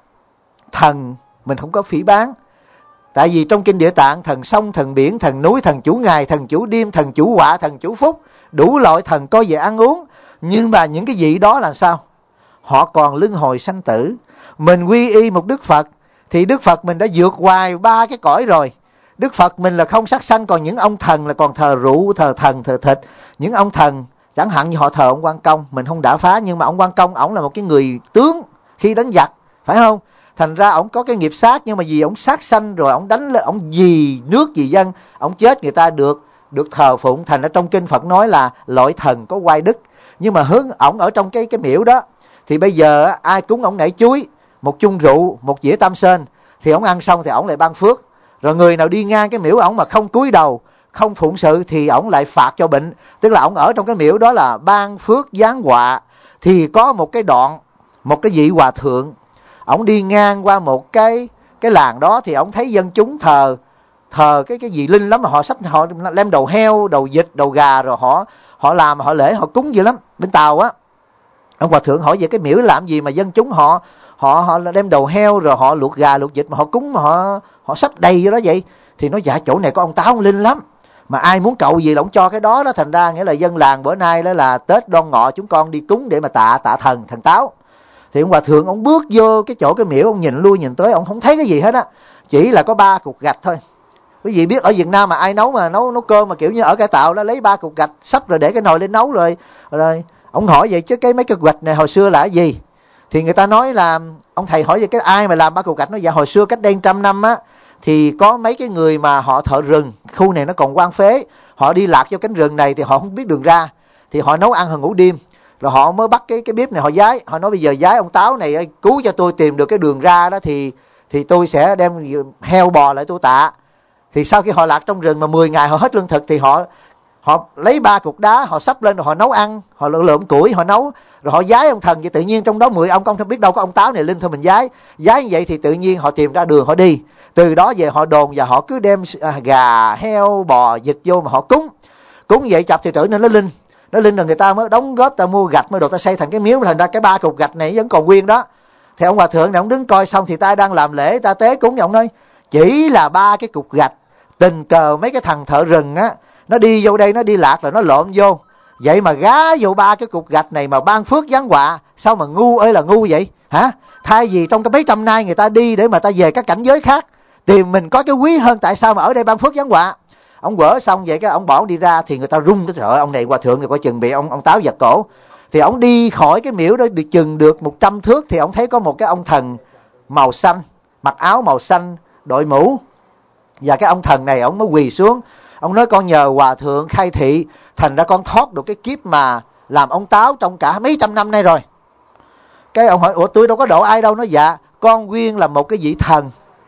thần mình không có phỉ báng. Tại vì trong Kinh Địa Tạng, thần sông, thần biển, thần núi, thần chủ ngày, thần chủ đêm, thần chủ họa, thần chủ phúc, đủ loại thần coi về ăn uống. Nhưng mà những cái vị đó là sao? Họ còn luân hồi sanh tử. Mình quy y một Đức Phật thì Đức Phật mình đã vượt hoài 3 cái cõi rồi. Đức Phật mình là không sát sanh, còn những ông thần là còn thờ rượu, thờ thần, thờ thịt. Những ông thần chẳng hạn như họ thờ ông Quan Công, mình không đả phá, nhưng mà ông Quan Công ổng là một cái người tướng khi đánh giặc, phải không? Thành ra ổng có cái nghiệp sát, nhưng mà vì ổng sát sanh rồi ổng đánh lên, ổng vì nước vì dân, ổng chết người ta được thờ phụng. Thành ra trong kinh Phật nói là loại thần có oai đức. Nhưng mà hướng ổng ở trong cái miễu đó, thì bây giờ ai cúng ổng nảy chuối, một chung rượu, một dĩa tam sên, thì ổng ăn xong thì ổng lại ban phước. Rồi người nào đi ngang cái miễu ổng mà không cúi đầu, không phụng sự thì ổng lại phạt cho bệnh. Tức là ổng ở trong cái miễu đó là ban phước giáng họa. Thì có một cái đoạn, một cái vị hòa thượng, ổng đi ngang qua một cái làng đó, thì ổng thấy dân chúng thờ cái gì linh lắm, mà họ đem đầu heo, đầu vịt, đầu gà, rồi họ làm, họ lễ, họ cúng dữ lắm. Bên Tàu á, ông hòa thượng hỏi về cái miễu làm gì mà dân chúng họ đem đầu heo, rồi họ luộc gà luộc vịt, mà họ cúng, mà họ sắp đầy vô đó vậy. Thì nói dạ chỗ này có ông Táo ông linh lắm, mà ai muốn cầu gì là ông cho cái đó đó. Thành ra nghĩa là dân làng bữa nay đó là Tết Đoan Ngọ chúng con đi cúng để mà tạ thần Táo. Thì ông hòa thượng ông bước vô cái chỗ cái miễu, ông nhìn lui nhìn tới, ông không thấy cái gì hết á, chỉ là có 3 cục gạch thôi. Quý vị biết ở Việt Nam mà ai nấu cơm mà kiểu như ở Cải Tạo đó, lấy 3 cục gạch sắp rồi để cái nồi lên nấu rồi ông hỏi vậy chứ mấy cái gạch này hồi xưa là cái gì? Thì người ta nói là, ông thầy hỏi về cái ai mà làm 3 cục gạch, nói dạ hồi xưa cách đây 100 năm á, thì có mấy cái người mà họ thợ rừng, khu này nó còn hoang phế, họ đi lạc vô cánh rừng này thì họ không biết đường ra, thì họ nấu ăn hồi ngủ đêm, rồi họ mới bắt cái bếp này họ vái, họ nói bây giờ vái ông Táo này cứu cho tôi tìm được cái đường ra đó, thì tôi sẽ đem heo bò lại tôi tạ. Thì sau khi họ lạc trong rừng mà 10 ngày họ hết lương thực, thì họ lấy 3 cục đá, họ sắp lên rồi họ nấu ăn, họ lượm củi họ nấu, rồi họ vái ông thần. Vậy tự nhiên trong đó 10 ông không biết đâu có ông Táo này linh thôi mình vái như vậy, thì tự nhiên họ tìm ra đường họ đi. Từ đó về họ đồn và họ cứ đem gà, heo, bò, vịt vô mà họ cúng vậy chập thì trở nên nó linh rồi người ta mới đóng góp, ta mua gạch mới đồ ta xây thành cái miếu. Thành ra cái 3 cục gạch này vẫn còn nguyên đó. Thì ông hòa thượng này ông đứng coi xong thì ta đang làm lễ, ta tế cúng, ông nói chỉ là 3 cái cục gạch, tình cờ mấy cái thằng thợ rừng á, nó đi vô đây nó đi lạc rồi nó lộn vô, vậy mà gá vô 3 cái cục gạch này mà ban phước giáng họa. Sao mà ngu ơi là ngu vậy hả? Thay vì trong cái mấy trăm nay người ta đi để mà ta về các cảnh giới khác tìm mình có cái quý hơn, tại sao mà ở đây ban phước giáng họa? Ông quở xong vậy cái ông bỏ ông đi ra, thì người ta rung cái trời ơi, ông này hòa thượng này coi chừng bị ông Táo giật cổ. Thì ông đi khỏi cái miễu đó được 100 thước, thì ông thấy có một cái ông thần màu xanh, mặc áo màu xanh, đội mũ. Và cái ông thần này ông mới quỳ xuống, ông nói con nhờ hòa thượng khai thị, thành ra con thoát được cái kiếp mà làm ông Táo trong cả mấy trăm năm nay rồi. Cái ông hỏi ủa tôi đâu có độ ai đâu. Nói dạ con nguyên là một cái vị thần,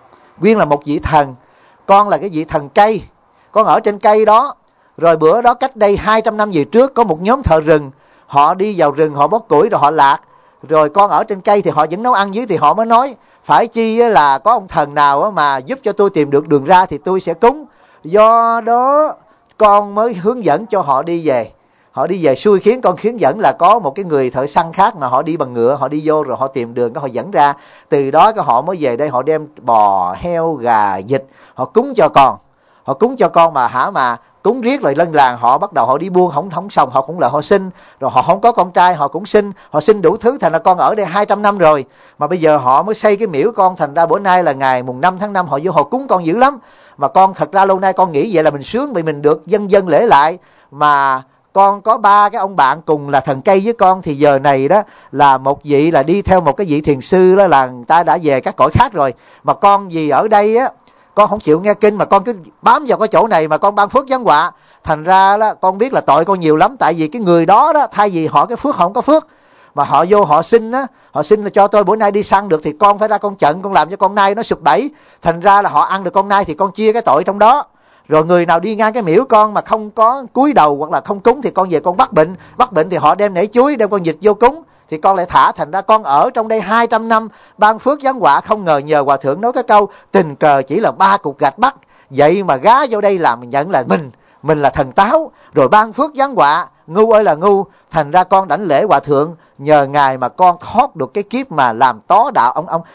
con là cái vị thần cây, con ở trên cây đó. Rồi bữa đó cách đây 200 năm về trước có một nhóm thợ rừng, họ đi vào rừng họ bóc củi rồi họ lạc, rồi con ở trên cây thì họ vẫn nấu ăn dưới, thì họ mới nói phải chi là có ông thần nào mà giúp cho tôi tìm được đường ra thì tôi sẽ cúng. Do đó con mới hướng dẫn cho họ đi về. Họ đi về xui khiến con hướng dẫn là có một cái người thợ săn khác mà họ đi bằng ngựa, họ đi vô rồi họ tìm đường, họ dẫn ra. Từ đó họ mới về đây, họ đem bò, heo, gà, vịt, họ cúng cho con. Họ cúng cho con mà cúng riết rồi lân làng họ bắt đầu họ đi buôn, không xong họ cũng là họ sinh, rồi họ không có con trai họ cũng sinh, họ sinh đủ thứ. Thành ra con ở đây 200 năm rồi mà bây giờ họ mới xây cái miễu con. Thành ra bữa nay là ngày mùng 5 tháng 5 họ vô họ cúng con dữ lắm. Mà con thật ra lâu nay con nghĩ vậy là mình sướng vì mình được dân lễ lại. Mà con có 3 cái ông bạn cùng là thần cây với con, thì giờ này đó là một vị là đi theo một cái vị thiền sư đó, là người ta đã về các cõi khác rồi. Mà con vì ở đây á, con không chịu nghe kinh mà con cứ bám vào cái chỗ này mà con ban phước giáng họa. Thành ra đó con biết là tội con nhiều lắm. Tại vì cái người đó thay vì họ cái phước họ không có phước, mà họ vô họ xin á, họ xin là cho tôi bữa nay đi săn được thì con phải ra con trận, con làm cho con nai nó sụp bẫy. Thành ra là họ ăn được con nai thì con chia cái tội trong đó. Rồi người nào đi ngang cái miễu con mà không có cúi đầu hoặc là không cúng thì con về con bắt bệnh thì họ đem nể chuối, đem con vịt vô cúng. thì con lại thả. Thành ra con ở trong đây 200 năm ban phước giáng họa. Không ngờ nhờ hòa thượng nói cái câu tình cờ chỉ là 3 cục gạch bắc, vậy mà gá vô đây làm nhận là mình là thần táo, rồi ban phước giáng họa. Ngu ơi là ngu. Thành ra con đảnh lễ hòa thượng, nhờ ngài mà con thoát được cái kiếp mà làm tó đạo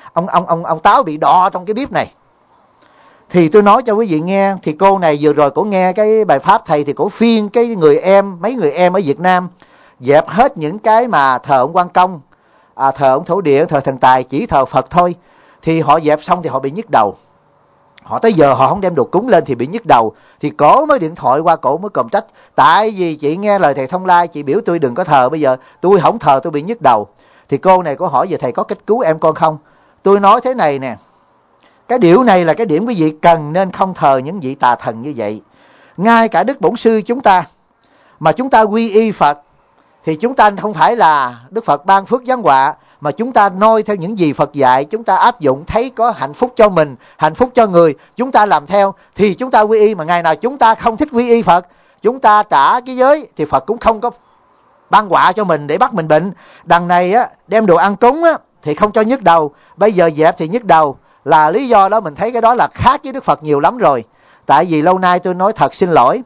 ông táo bị đọ trong cái bếp này. Thì tôi nói cho quý vị nghe, thì cô này vừa rồi cổ nghe cái bài pháp thầy, thì cổ phiên cái mấy người em ở Việt Nam dẹp hết những cái mà thờ ông Quan Công, thờ ông Thổ Địa, thờ thần tài, chỉ thờ Phật thôi. Thì họ dẹp xong thì họ bị nhức đầu. Họ tới giờ họ không đem đồ cúng lên thì bị nhức đầu. Thì cổ mới điện thoại qua, cổ mới còm trách: tại vì chị nghe lời thầy Thông Lai, chị biểu tôi đừng có thờ, bây giờ tôi không thờ tôi bị nhức đầu. Thì cô này có hỏi về thầy có cách cứu em con không. Tôi nói thế này nè, cái điệu này là cái điểm quý vị cần nên không thờ những vị tà thần như vậy. Ngay cả Đức Bổn Sư chúng ta mà chúng ta quy y Phật, thì chúng ta không phải là Đức Phật ban phước giáng họa, mà chúng ta noi theo những gì Phật dạy, chúng ta áp dụng thấy có hạnh phúc cho mình, hạnh phúc cho người, chúng ta làm theo thì chúng ta quy y. Mà ngày nào chúng ta không thích quy y Phật, chúng ta trả cái giới, thì Phật cũng không có ban họa cho mình để bắt mình bệnh. Đằng này á, đem đồ ăn cúng á thì không cho nhức đầu, bây giờ dẹp thì nhức đầu. Là lý do đó mình thấy cái đó là khác với Đức Phật nhiều lắm rồi. Tại vì lâu nay tôi nói thật xin lỗi,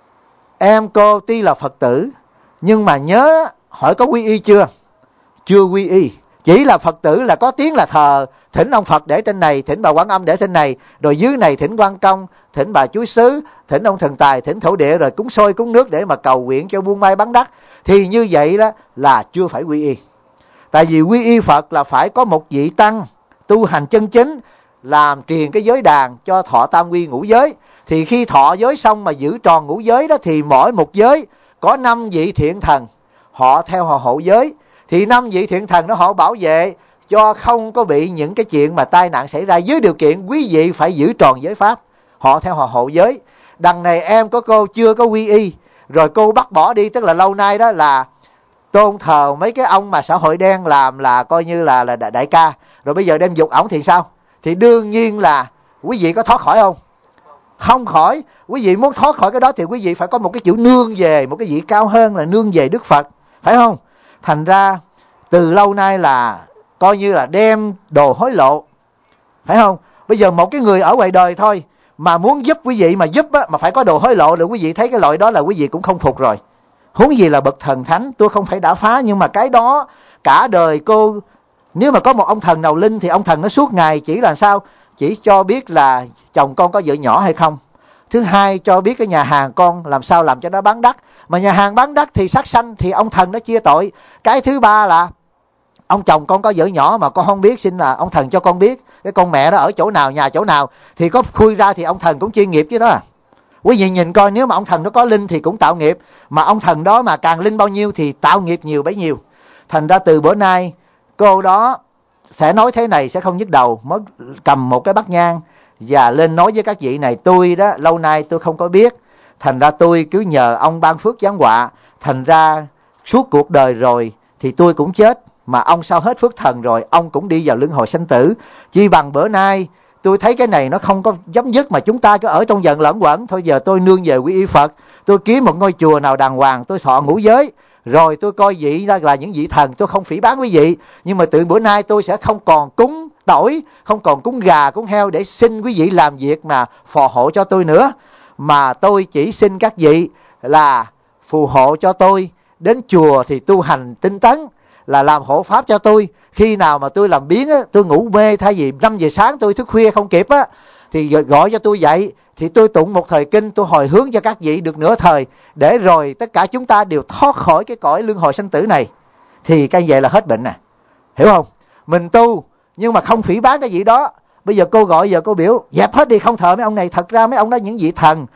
em cô tuy là Phật tử, nhưng mà nhớ hỏi có quy y chưa? Chưa quy y. Chỉ là Phật tử là có tiếng là thờ, thỉnh ông Phật để trên này, thỉnh bà Quan Âm để trên này, rồi dưới này thỉnh Quan Công, thỉnh bà Chúa Xứ, thỉnh ông thần tài, thỉnh thổ địa, rồi cúng sôi cúng nước để mà cầu nguyện cho buôn may bán đắt. Thì như vậy đó là chưa phải quy y. Tại vì quy y Phật là phải có một vị tăng tu hành chân chính, làm truyền cái giới đàn cho thọ tam quy ngũ giới. Thì khi thọ giới xong mà giữ tròn ngũ giới đó, thì mỗi một giới có 5 vị thiện thần, họ theo họ hộ giới. Thì 5 vị thiện thần đó họ bảo vệ cho không có bị những cái chuyện mà tai nạn xảy ra, dưới điều kiện quý vị phải giữ tròn giới pháp, họ theo họ hộ giới. Đằng này em có cô chưa có quy y, rồi cô bắt bỏ đi. Tức là lâu nay đó là tôn thờ mấy cái ông mà xã hội đen làm là coi như là đại ca, rồi bây giờ đem dục ổng thì sao? Thì đương nhiên là quý vị có thoát khỏi không? Không khỏi. Quý vị muốn thoát khỏi cái đó thì quý vị phải có một cái kiểu nương về một cái vị cao hơn, là nương về Đức Phật, phải không? Thành ra từ lâu nay là coi như là đem đồ hối lộ, phải không? Bây giờ một cái người ở ngoài đời thôi mà muốn giúp quý vị mà giúp á, mà phải có đồ hối lộ, rồi quý vị thấy cái loại đó là quý vị cũng không phục rồi. Huống gì là bậc thần thánh. Tôi không phải đã phá, nhưng mà cái đó cả đời cô, nếu mà có một ông thần nào linh thì ông thần nó suốt ngày chỉ là sao? Chỉ cho biết là chồng con có vợ nhỏ hay không. Thứ hai, cho biết cái nhà hàng con làm sao làm cho nó bán đắt. Mà nhà hàng bán đắt thì sát sanh, thì ông thần nó chia tội. Cái thứ ba là ông chồng con có vợ nhỏ mà con không biết, xin là ông thần cho con biết cái con mẹ đó ở chỗ nào, nhà chỗ nào, thì có khui ra thì ông thần cũng chia nghiệp chứ đó. Quý vị nhìn coi, nếu mà ông thần nó có linh thì cũng tạo nghiệp, mà ông thần đó mà càng linh bao nhiêu thì tạo nghiệp nhiều bấy nhiêu. Thành ra từ bữa nay cô đó sẽ nói thế này sẽ không nhức đầu, mới cầm một cái bát nhang và lên nói với các vị này: tôi đó lâu nay tôi không có biết, thành ra tôi cứ nhờ ông ban phước giáng họa, thành ra suốt cuộc đời rồi thì tôi cũng chết, mà ông sao hết phước thần rồi, ông cũng đi vào luân hồi sanh tử. Chi bằng bữa nay tôi thấy cái này nó không có chấm dứt, mà chúng ta cứ ở trong dần lẫn quẩn. Thôi giờ tôi nương về quy y Phật, tôi kiếm một ngôi chùa nào đàng hoàng, tôi thọ ngũ giới, rồi tôi coi vị ra là những vị thần. Tôi không phỉ báng quý vị, nhưng mà từ bữa nay tôi sẽ không còn cúng tỏi, không còn cúng gà cúng heo để xin quý vị làm việc mà phò hộ cho tôi nữa, mà tôi chỉ xin các vị là phù hộ cho tôi đến chùa thì tu hành tinh tấn, là làm hộ pháp cho tôi. Khi nào mà tôi làm biếng á, tôi ngủ mê, thay vì 5 giờ sáng tôi thức khuya không kịp á, thì gọi cho tôi dậy, thì tôi tụng một thời kinh, tôi hồi hướng cho các vị được nửa thời, để rồi tất cả chúng ta đều thoát khỏi cái cõi luân hồi sanh tử này. Thì cái vậy là hết bệnh nè, hiểu không? Mình tu nhưng mà không phỉ báng cái gì đó. Bây giờ cô gọi, giờ cô biểu dẹp hết đi, không thờ mấy ông này. Thật ra mấy ông đó những vị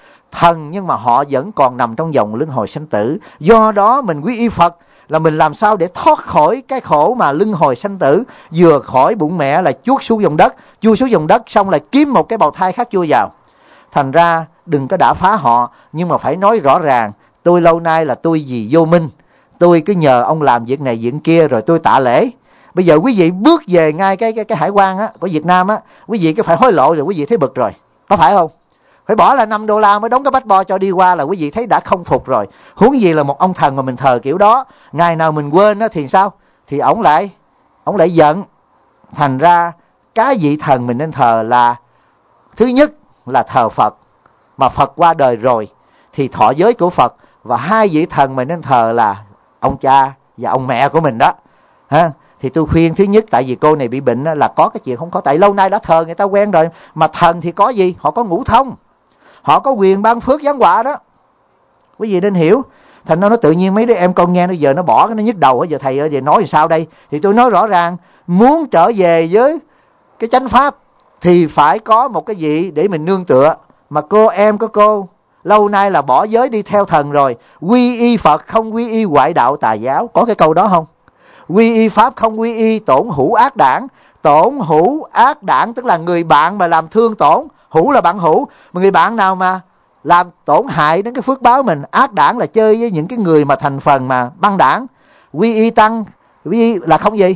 thần, nhưng mà họ vẫn còn nằm trong vòng luân hồi sanh tử. Do đó mình quy y Phật là mình làm sao để thoát khỏi cái khổ mà luân hồi sanh tử. Vừa khỏi bụng mẹ là chuốt xuống dòng đất, chui xuống dòng đất xong lại kiếm một cái bào thai khác chui vào. Thành ra đừng có đả phá họ, nhưng mà phải nói rõ ràng: tôi lâu nay là tôi vì vô minh, tôi cứ nhờ ông làm việc này việc kia rồi tôi tạ lễ. Bây giờ quý vị bước về ngay cái hải quan á của Việt Nam á, quý vị cứ phải hối lộ rồi quý vị thấy bực rồi, có phải không? Phải bỏ là $5 mới đóng cái passport cho đi qua là quý vị thấy đã không phục rồi. Huống gì là một ông thần mà mình thờ kiểu đó, ngày nào mình quên á thì sao? thì ổng lại giận. Thành ra cái vị thần mình nên thờ là, thứ nhất là thờ Phật, mà Phật qua đời rồi thì thọ giới của Phật. Và hai vị thần mình nên thờ là ông cha và ông mẹ của mình đó ha. Thì tôi khuyên, thứ nhất tại vì cô này bị bệnh là có cái chuyện không có, tại lâu nay đã thờ người ta quen rồi. Mà thần thì có gì? Họ có ngũ thông, họ có quyền ban phước giáng họa đó, quý vị nên hiểu. Thành nó tự nhiên mấy đứa em con nghe nó giờ nó bỏ cái nó nhức đầu. Giờ thầy về nói sao đây? Thì tôi nói rõ ràng, muốn trở về với cái chánh pháp thì phải có một cái gì để mình nương tựa. Mà em của cô lâu nay là bỏ giới đi theo thần rồi. Quy y Phật không quy y ngoại đạo tà giáo, có cái câu đó không? Quy y Pháp không quy y tổn hữu ác đảng. Tổn hữu ác đảng tức là người bạn mà làm thương tổn. Hữu là bạn hữu, mà người bạn nào mà làm tổn hại đến cái phước báo mình. Ác đảng là chơi với những cái người mà thành phần mà băng đảng. Quy y tăng, quy y là không gì?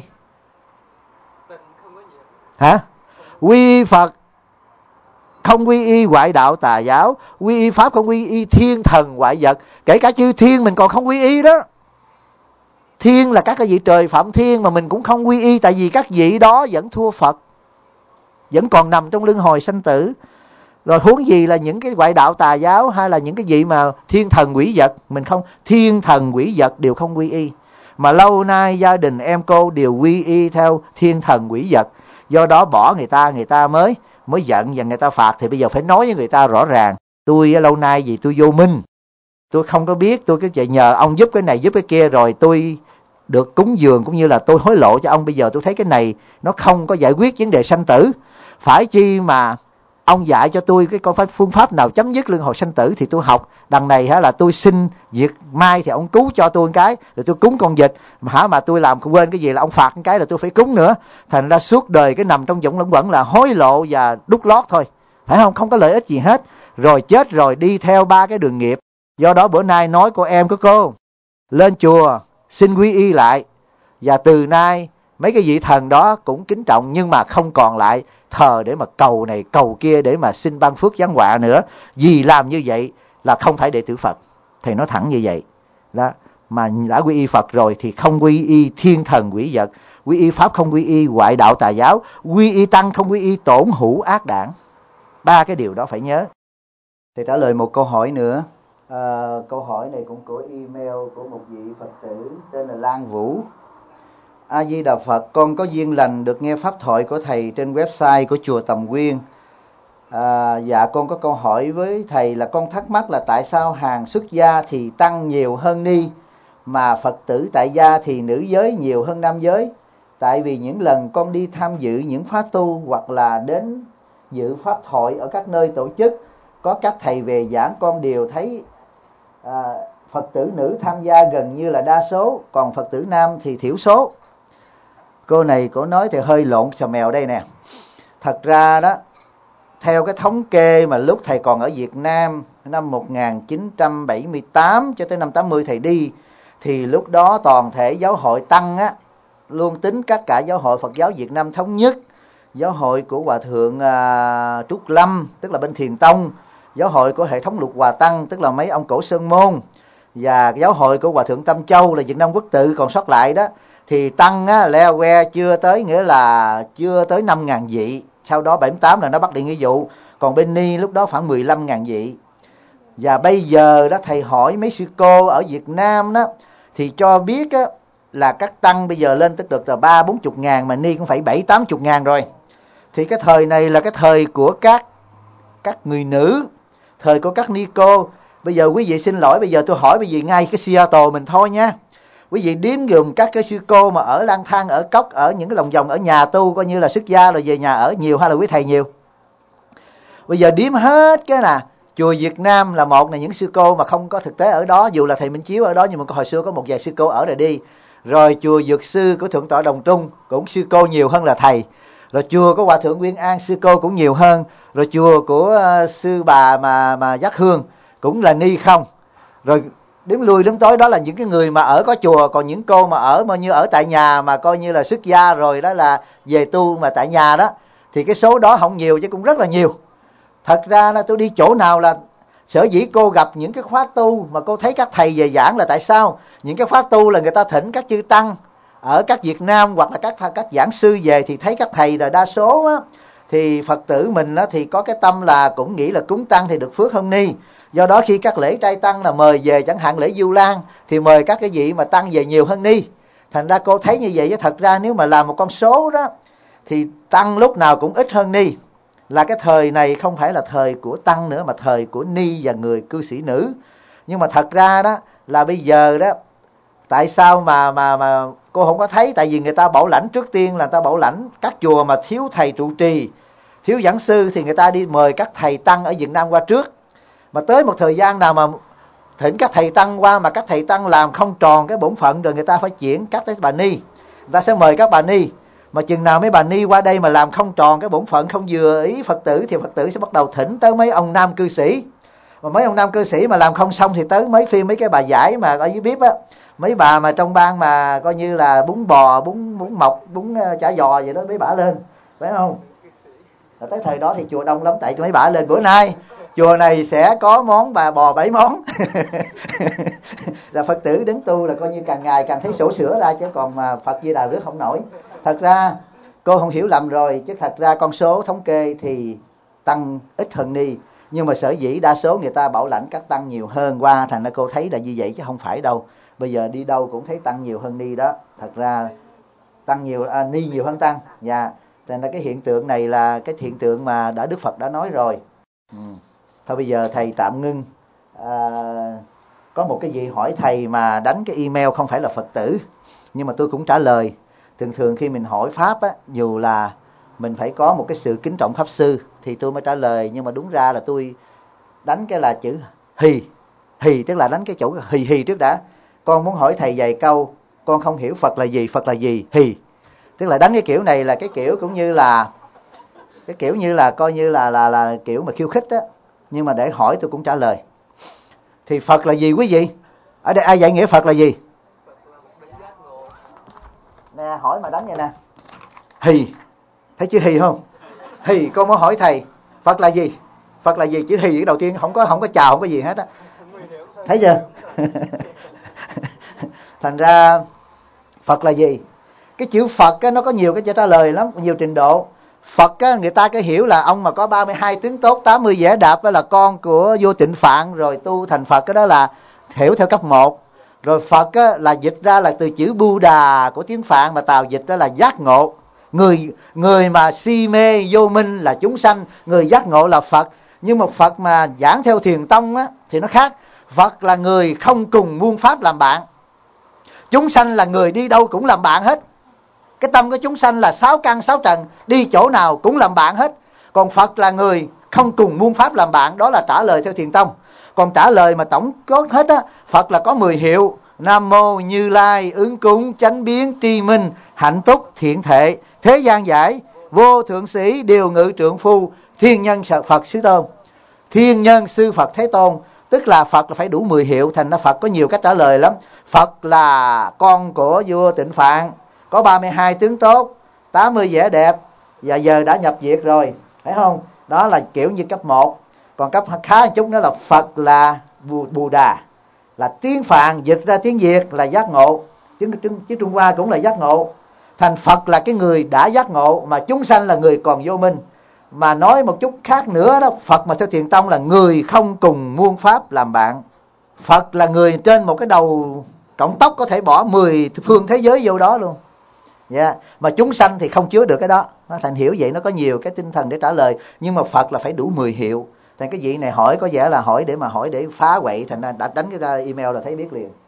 Hả? Quy y Phật không quy y ngoại đạo tà giáo. Quy y Pháp không quy y thiên thần ngoại vật. Kể cả chư thiên mình còn không quy y đó. Thiên là các cái vị trời phạm thiên mà mình cũng không quy y. Tại vì các vị đó vẫn thua Phật, vẫn còn nằm trong luân hồi sanh tử. Rồi huống gì là những cái ngoại đạo tà giáo, hay là những cái vị mà thiên thần quỷ vật. Mình không, thiên thần quỷ vật đều không quy y. Mà lâu nay gia đình em cô đều quy y theo thiên thần quỷ vật. Do đó bỏ người ta mới giận và người ta phạt. Thì bây giờ phải nói với người ta rõ ràng. Tôi lâu nay vì tôi vô minh, tôi không có biết, tôi cứ chạy nhờ ông giúp cái này giúp cái kia, rồi tôi được cúng dường cũng như là tôi hối lộ cho ông. Bây giờ tôi thấy cái này nó không có giải quyết vấn đề sanh tử. Phải chi mà ông dạy cho tôi cái con phương pháp nào chấm dứt luân hồi sanh tử thì tôi học. Đằng này là tôi xin việc mai thì ông cứu cho tôi một cái, rồi tôi cúng con vịt. Mà tôi làm quên cái gì là ông phạt một cái là tôi phải cúng nữa. Thành ra suốt đời cái nằm trong vòng luẩn quẩn là hối lộ và đút lót thôi, phải không? Không có lợi ích gì hết. Rồi chết rồi đi theo ba cái đường nghiệp. Do đó bữa nay nói cô em của cô lên chùa xin quy y lại. Và từ nay mấy cái vị thần đó cũng kính trọng, nhưng mà không còn lại thờ để mà cầu này cầu kia để mà xin ban phước giáng họa nữa. Vì làm như vậy là không phải đệ tử Phật. Thầy nói thẳng như vậy đó. Mà đã quy y Phật rồi thì không quy y thiên thần quỷ vật. Quy y Pháp không quy y ngoại đạo tà giáo. Quy y Tăng không quy y tổn hữu ác đảng. Ba cái điều đó phải nhớ. Thầy trả lời một câu hỏi nữa. Câu hỏi này cũng của email của một vị Phật tử tên là Lan Vũ. A Di Đà Phật, con có duyên lành được nghe pháp thoại của thầy trên website của chùa Tầm Quyên. Dạ con có câu hỏi với thầy là con thắc mắc là tại sao hàng xuất gia thì tăng nhiều hơn ni, mà Phật tử tại gia thì nữ giới nhiều hơn nam giới. Tại vì những lần con đi tham dự những khóa tu hoặc là đến dự pháp thoại ở các nơi tổ chức, có các thầy về giảng, con đều thấy Phật tử nữ tham gia gần như là đa số, còn Phật tử nam thì thiểu số. Cô này cổ nói thì hơi lộn xà mèo đây nè. Thật ra đó, theo cái thống kê mà lúc thầy còn ở Việt Nam năm 1978 cho tới năm 80 thầy đi, thì lúc đó toàn thể giáo hội tăng á, luôn tính các cả giáo hội Phật giáo Việt Nam thống nhất, giáo hội của Hòa Thượng Trúc Lâm tức là bên Thiền Tông, giáo hội của hệ thống Lục Hòa Tăng tức là mấy ông Cổ Sơn Môn, và giáo hội của Hòa Thượng Tâm Châu là Việt Nam Quốc Tự còn sót lại đó, thì tăng á, leo que chưa tới, nghĩa là chưa tới 5.000 vị. Sau đó 78 là nó bắt đi nghĩa vụ. Còn bên ni lúc đó khoảng 15.000 vị. Và bây giờ đó thầy hỏi mấy sư cô ở Việt Nam đó, thì cho biết á, là các tăng bây giờ lên tức được là 30-40 ngàn, mà ni cũng phải 70-80 ngàn rồi. Thì cái thời này là cái thời của các người nữ, thời của các ni cô. Bây giờ quý vị xin lỗi, bây giờ tôi hỏi quý vị ngay cái Seattle mình thôi nha. Quý vị đếm gồm các cái sư cô mà ở lang thang, ở cốc, ở những cái lòng vòng, ở nhà tu coi như là xuất gia rồi về nhà ở nhiều hay là quý thầy nhiều? Bây giờ đếm hết cái nè. Chùa Việt Nam là một này, những sư cô mà không có thực tế ở đó, dù là thầy Minh Chiếu ở đó nhưng mà hồi xưa có một vài sư cô ở rồi đi. Rồi chùa Dược Sư của Thượng tọa Đồng Trung cũng sư cô nhiều hơn là thầy. Rồi chùa của Hòa Thượng Nguyên An sư cô cũng nhiều hơn. Rồi chùa của sư bà mà Giác Hương cũng là ni không. Rồi đếm lui đếm tối đó là những cái người mà ở có chùa, còn những cô mà ở như ở tại nhà mà coi như là xuất gia rồi đó là về tu mà tại nhà đó, thì cái số đó không nhiều chứ cũng rất là nhiều. Thật ra là tôi đi chỗ nào là sở dĩ cô gặp những cái khóa tu mà cô thấy các thầy về giảng là tại sao? Những cái khóa tu là người ta thỉnh các chư tăng ở các Việt Nam hoặc là các giảng sư về thì thấy các thầy là đa số á, thì Phật tử mình á, thì có cái tâm là cũng nghĩ là cúng tăng thì được phước hơn ni. Do đó khi các lễ trai tăng là mời về, chẳng hạn lễ Du Lan thì mời các cái vị mà tăng về nhiều hơn ni. Thành ra cô thấy như vậy chứ thật ra nếu mà làm một con số đó thì tăng lúc nào cũng ít hơn ni. Là cái thời này không phải là thời của tăng nữa mà thời của ni và người cư sĩ nữ. Nhưng mà thật ra đó là bây giờ đó, tại sao mà cô không có thấy? Tại vì người ta bảo lãnh, trước tiên là người ta bảo lãnh các chùa mà thiếu thầy trụ trì, thiếu giảng sư thì người ta đi mời các thầy tăng ở Việt Nam qua trước. Mà tới một thời gian nào mà thỉnh các thầy tăng qua mà các thầy tăng làm không tròn cái bổn phận rồi người ta phải chuyển các bà ni, người ta sẽ mời các bà ni. Mà chừng nào mấy bà ni qua đây mà làm không tròn cái bổn phận, không vừa ý Phật tử thì Phật tử sẽ bắt đầu thỉnh tới mấy ông nam cư sĩ. Mà mấy ông nam cư sĩ mà làm không xong thì tới mấy cái bà giải mà ở dưới bếp á, mấy bà mà trong ban mà coi như là bún bò, bún mọc, bún chả giò vậy đó, mấy bà lên, phải không? Rồi tới thời đó thì chùa đông lắm, tại mấy bà lên bữa nay chùa này sẽ có món bà bò 7 món. Là Phật tử đến tu là coi như càng ngày càng thấy sổ sữa ra, chứ còn mà Phật Di Đà rước không nổi. Thật ra cô không hiểu lầm rồi, chứ thật ra con số thống kê thì tăng ít hơn ni. Nhưng mà sở dĩ đa số người ta bảo lãnh các tăng nhiều hơn qua, thành ra cô thấy là như vậy chứ không phải đâu. Bây giờ đi đâu cũng thấy tăng nhiều hơn ni đó. Thật ra tăng nhiều, ni nhiều hơn tăng. Dạ. Thành ra cái hiện tượng này là cái hiện tượng mà Đức Phật đã nói rồi. Thôi bây giờ thầy tạm ngưng. Có một cái gì hỏi thầy mà đánh cái email không phải là Phật tử, nhưng mà tôi cũng trả lời. Thường khi mình hỏi Pháp á, dù là mình phải có một cái sự kính trọng Pháp Sư thì tôi mới trả lời. Nhưng mà đúng ra là tôi đánh cái là chữ hì, tức là đánh cái chỗ hì trước đã. Con muốn hỏi thầy vài câu, con không hiểu Phật là gì, hì. Tức là đánh cái kiểu này là cái kiểu cũng như là cái kiểu như là coi như là kiểu mà khiêu khích á. Nhưng mà để hỏi tôi cũng trả lời. Thì Phật là gì quý vị? Ở đây ai dạy nghĩa Phật là gì? Nè, hỏi mà đánh vậy nè. Hì. Thấy chữ hì không? Hì, con muốn hỏi thầy Phật là gì? Phật là gì? Chữ hì cái đầu tiên không có chào, không có gì hết á. Thấy chưa? Thành ra Phật là gì? Cái chữ Phật á, nó có nhiều cái trả lời lắm, nhiều trình độ. Phật á, người ta cái hiểu là ông mà có 32 tướng tốt, 80 vẻ đạp đó là con của vua Tịnh Phạn rồi tu thành Phật, cái đó là hiểu theo cấp 1. Rồi Phật á, là dịch ra là từ chữ Buddha của tiếng Phạn mà Tào dịch ra là giác ngộ. Người mà si mê vô minh là chúng sanh, người giác ngộ là Phật. Nhưng một Phật mà giảng theo Thiền Tông á, thì nó khác. Phật là người không cùng muôn pháp làm bạn. Chúng sanh là người đi đâu cũng làm bạn hết. Cái tâm của chúng sanh là 6 căn 6 trần, đi chỗ nào cũng làm bạn hết. Còn Phật là người không cùng muôn pháp làm bạn. Đó là trả lời theo Thiền Tông. Còn trả lời mà tổng có hết á, Phật là có 10 hiệu: Nam Mô Như Lai, ứng cúng, chánh biến, tri minh, hạnh túc, thiện thệ, thế gian giải, vô thượng sĩ, điều ngự trượng phu, thiên nhân Phật Sư Tôn. Thiên nhân sư Phật Thế Tôn. Tức là Phật là phải đủ 10 hiệu. Thành ra Phật có nhiều cách trả lời lắm. Phật là con của vua Tịnh Phạn, có 32 tướng tốt, 80 vẻ đẹp, và giờ đã nhập Việt rồi, phải không? Đó là kiểu như cấp 1. Còn cấp khá một chút nữa là Phật là Buddha, là tiếng Phạn dịch ra tiếng Việt là giác ngộ, chứ Trung Hoa cũng là giác ngộ. Thành Phật là cái người đã giác ngộ, mà chúng sanh là người còn vô minh. Mà nói một chút khác nữa đó, Phật mà theo Thiền Tông là người không cùng muôn pháp làm bạn. Phật là người trên một cái đầu cọng tóc có thể bỏ 10 phương thế giới vô đó luôn. Yeah. Mà chúng sanh thì không chứa được cái đó. Nó thành hiểu vậy, nó có nhiều cái tinh thần để trả lời. Nhưng mà Phật là phải đủ 10 hiệu. Thành cái vị này hỏi có vẻ là hỏi để phá quậy, thành ra đã đánh cái email là thấy biết liền.